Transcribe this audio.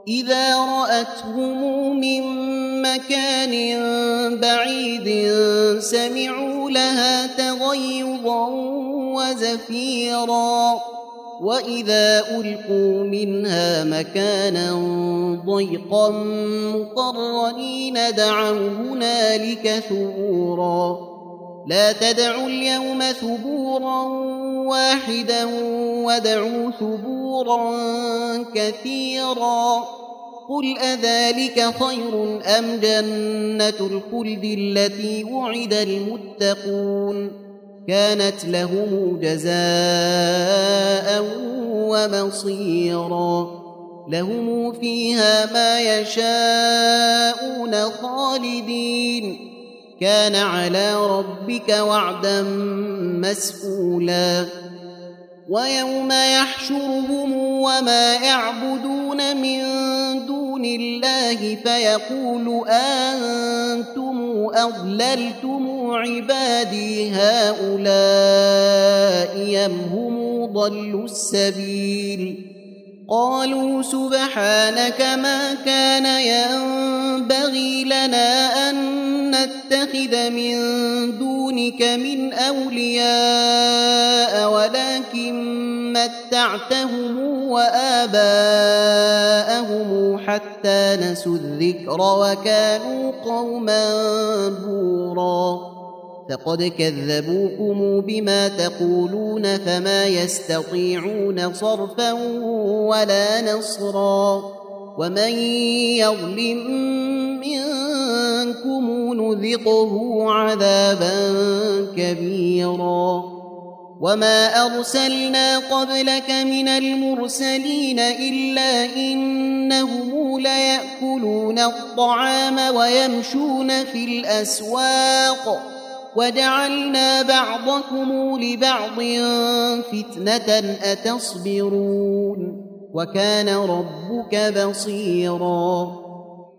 إذا رأتهم من مكان بعيد سمعوا لها تغيظا وزفيرا وإذا ألقوا منها مكانا ضيقا مقرنين دعوا هنالك ثبورا لا تدعوا اليوم ثبورا واحدا وادعوا ثبورا كثيرا قل أذلك خير أم جنة الخلد التي وعد المتقون كانت لهم جزاء ومصيرا لهم فيها ما يشاءون خالدين كان على ربك وعدا مسئولا ويوم يحشرهم وما يعبدون من دون الله فيقول أنتم أضللتم عبادي هؤلاء أم هم ضلوا السبيل قالوا سبحانك ما كان ينبغي لنا أن نتخذ من دونك من أولياء ولكن متعتهم وآباءهم حتى نسوا الذكر وكانوا قوما بورا فقد كذبوكم بما تقولون فما يستطيعون صرفا ولا نصرا ومن يظلم منكم نذقه عذابا كبيرا وما أرسلنا قبلك من المرسلين إلا إنهم ليأكلون الطعام ويمشون في الأسواق وجعلنا بعضكم لبعض فتنة أتصبرون وكان ربك بصيراً